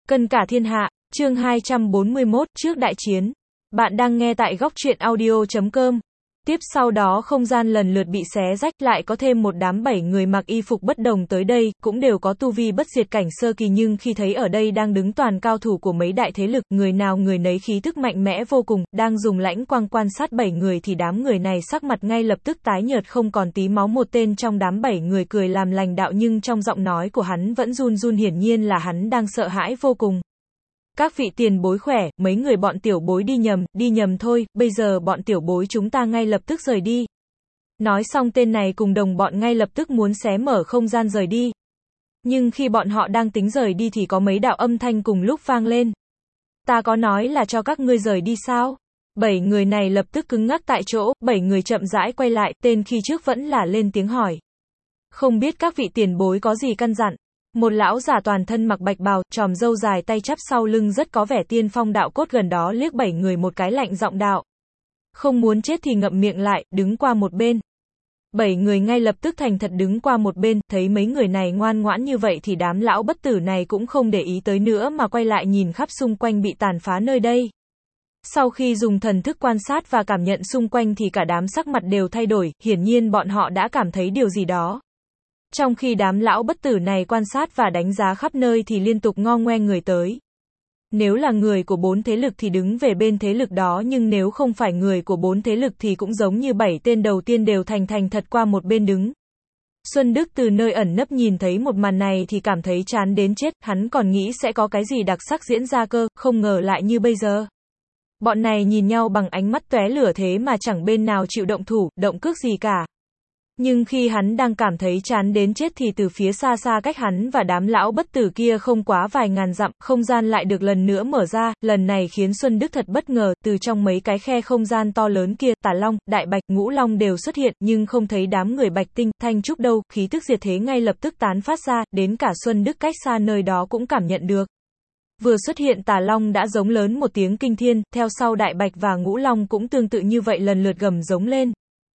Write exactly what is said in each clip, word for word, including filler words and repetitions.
Cân cả thiên hạ, chương hai trăm bốn mươi mốt, trước đại chiến. Bạn đang nghe tại góc truyện audio chấm com. Tiếp sau đó không gian lần lượt bị xé rách, lại có thêm một đám bảy người mặc y phục bất đồng tới đây, cũng đều có tu vi bất diệt cảnh sơ kỳ, nhưng khi thấy ở đây đang đứng toàn cao thủ của mấy đại thế lực, người nào người nấy khí tức mạnh mẽ vô cùng, đang dùng lãnh quang quan sát bảy người thì đám người này sắc mặt ngay lập tức tái nhợt không còn tí máu. Một tên trong đám bảy người cười làm lành đạo, nhưng trong giọng nói của hắn vẫn run run, hiển nhiên là hắn đang sợ hãi vô cùng. Các vị tiền bối khỏe, mấy người bọn tiểu bối đi nhầm, đi nhầm thôi, bây giờ bọn tiểu bối chúng ta ngay lập tức rời đi. Nói xong tên này cùng đồng bọn ngay lập tức muốn xé mở không gian rời đi. Nhưng khi bọn họ đang tính rời đi thì có mấy đạo âm thanh cùng lúc vang lên. Ta có nói là cho các ngươi rời đi sao? Bảy người này lập tức cứng ngắc tại chỗ, bảy người chậm rãi quay lại, tên khi trước vẫn là lên tiếng hỏi. Không biết các vị tiền bối có gì căn dặn? Một lão giả toàn thân mặc bạch bào, tròm râu dài tay chắp sau lưng rất có vẻ tiên phong đạo cốt gần đó liếc bảy người một cái lạnh giọng đạo. Không muốn chết thì ngậm miệng lại, đứng qua một bên. Bảy người ngay lập tức thành thật đứng qua một bên, thấy mấy người này ngoan ngoãn như vậy thì đám lão bất tử này cũng không để ý tới nữa mà quay lại nhìn khắp xung quanh bị tàn phá nơi đây. Sau khi dùng thần thức quan sát và cảm nhận xung quanh thì cả đám sắc mặt đều thay đổi, hiển nhiên bọn họ đã cảm thấy điều gì đó. Trong khi đám lão bất tử này quan sát và đánh giá khắp nơi thì liên tục ngo ngoe người tới. Nếu là người của bốn thế lực thì đứng về bên thế lực đó, nhưng nếu không phải người của bốn thế lực thì cũng giống như bảy tên đầu tiên đều thành thành thật qua một bên đứng. Xuân Đức từ nơi ẩn nấp nhìn thấy một màn này thì cảm thấy chán đến chết, hắn còn nghĩ sẽ có cái gì đặc sắc diễn ra cơ, không ngờ lại như bây giờ. Bọn này nhìn nhau bằng ánh mắt tóe lửa thế mà chẳng bên nào chịu động thủ, động cước gì cả. Nhưng khi hắn đang cảm thấy chán đến chết thì từ phía xa xa cách hắn và đám lão bất tử kia không quá vài ngàn dặm, không gian lại được lần nữa mở ra, lần này khiến Xuân Đức thật bất ngờ, từ trong mấy cái khe không gian to lớn kia, Tà Long, Đại Bạch, Ngũ Long đều xuất hiện, nhưng không thấy đám người Bạch Tinh, Thanh Trúc đâu, khí tức diệt thế ngay lập tức tán phát ra, đến cả Xuân Đức cách xa nơi đó cũng cảm nhận được. Vừa xuất hiện Tà Long đã giống lớn một tiếng kinh thiên, theo sau Đại Bạch và Ngũ Long cũng tương tự như vậy lần lượt gầm giống lên.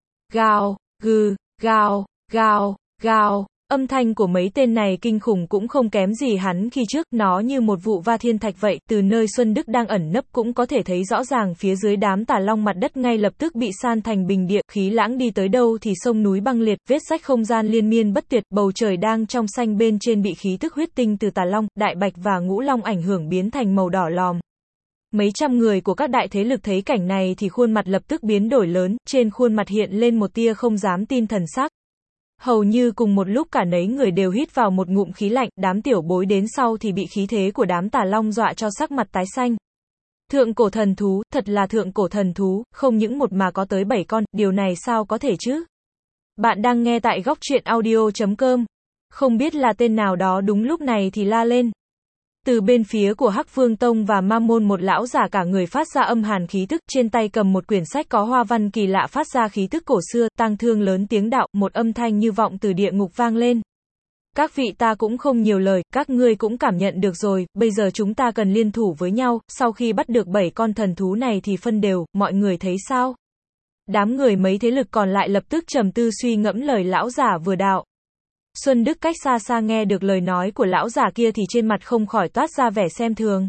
Gào, gừ. Gào, gào, gào, âm thanh của mấy tên này kinh khủng cũng không kém gì hắn khi trước, nó như một vụ va thiên thạch vậy, từ nơi Xuân Đức đang ẩn nấp cũng có thể thấy rõ ràng phía dưới đám Tà Long mặt đất ngay lập tức bị san thành bình địa, khí lãng đi tới đâu thì sông núi băng liệt, vết rách không gian liên miên bất tuyệt, bầu trời đang trong xanh bên trên bị khí tức huyết tinh từ Tà Long, Đại Bạch và Ngũ Long ảnh hưởng biến thành màu đỏ lòm. Mấy trăm người của các đại thế lực thấy cảnh này thì khuôn mặt lập tức biến đổi lớn, trên khuôn mặt hiện lên một tia không dám tin thần sắc. Hầu như cùng một lúc cả nấy người đều hít vào một ngụm khí lạnh, đám tiểu bối đến sau thì bị khí thế của đám Tà Long dọa cho sắc mặt tái xanh. Thượng cổ thần thú, thật là thượng cổ thần thú, không những một mà có tới bảy con, điều này sao có thể chứ? Bạn đang nghe tại góc truyện audio chấm com. Không biết là tên nào đó đúng lúc này thì la lên. Từ bên phía của Hắc Vương Tông và Ma Môn một lão giả cả người phát ra âm hàn khí tức, trên tay cầm một quyển sách có hoa văn kỳ lạ phát ra khí tức cổ xưa, tang thương lớn tiếng đạo, một âm thanh như vọng từ địa ngục vang lên. Các vị ta cũng không nhiều lời, các ngươi cũng cảm nhận được rồi, bây giờ chúng ta cần liên thủ với nhau, sau khi bắt được bảy con thần thú này thì phân đều, mọi người thấy sao? Đám người mấy thế lực còn lại lập tức trầm tư suy ngẫm lời lão giả vừa đạo. Xuân Đức cách xa xa nghe được lời nói của lão giả kia thì trên mặt không khỏi toát ra vẻ xem thường.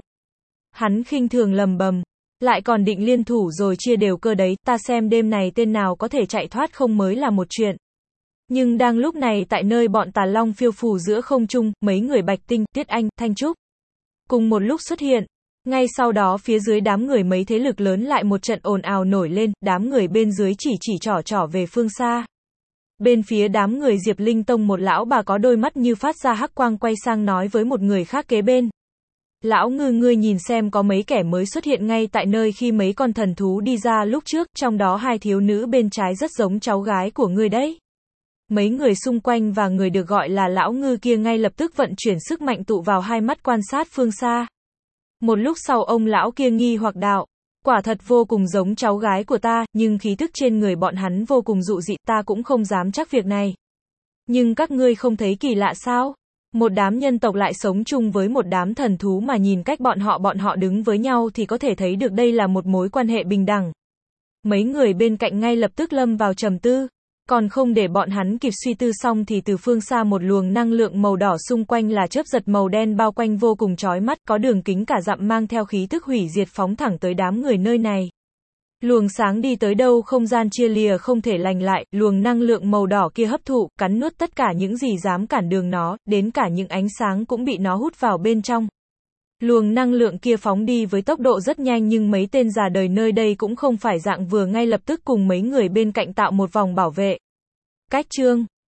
Hắn khinh thường lầm bầm, lại còn định liên thủ rồi chia đều cơ đấy, ta xem đêm này tên nào có thể chạy thoát không mới là một chuyện. Nhưng đang lúc này tại nơi bọn Tà Long phiêu phù giữa không trung, mấy người Bạch Tinh, Tiết Anh, Thanh Trúc cùng một lúc xuất hiện. Ngay sau đó phía dưới đám người mấy thế lực lớn lại một trận ồn ào nổi lên, đám người bên dưới chỉ chỉ trỏ trỏ về phương xa. Bên phía đám người Diệp Linh Tông một lão bà có đôi mắt như phát ra hắc quang quay sang nói với một người khác kế bên. Lão Ngư, ngươi nhìn xem có mấy kẻ mới xuất hiện ngay tại nơi khi mấy con thần thú đi ra lúc trước, trong đó hai thiếu nữ bên trái rất giống cháu gái của ngươi đấy. Mấy người xung quanh và người được gọi là Lão Ngư kia ngay lập tức vận chuyển sức mạnh tụ vào hai mắt quan sát phương xa. Một lúc sau ông lão kia nghi hoặc đạo. Quả thật vô cùng giống cháu gái của ta, nhưng khí tức trên người bọn hắn vô cùng dụ dị, ta cũng không dám chắc việc này. Nhưng các ngươi không thấy kỳ lạ sao? Một đám nhân tộc lại sống chung với một đám thần thú mà nhìn cách bọn họ bọn họ đứng với nhau thì có thể thấy được đây là một mối quan hệ bình đẳng. Mấy người bên cạnh ngay lập tức lâm vào trầm tư. Còn không để bọn hắn kịp suy tư xong thì từ phương xa một luồng năng lượng màu đỏ xung quanh là chớp giật màu đen bao quanh vô cùng chói mắt, có đường kính cả dặm mang theo khí thức hủy diệt phóng thẳng tới đám người nơi này. Luồng sáng đi tới đâu không gian chia lìa không thể lành lại, luồng năng lượng màu đỏ kia hấp thụ, cắn nuốt tất cả những gì dám cản đường nó, đến cả những ánh sáng cũng bị nó hút vào bên trong. Luồng năng lượng kia phóng đi với tốc độ rất nhanh nhưng mấy tên già đời nơi đây cũng không phải dạng vừa ngay lập tức cùng mấy người bên cạnh tạo một vòng bảo vệ. Cách chương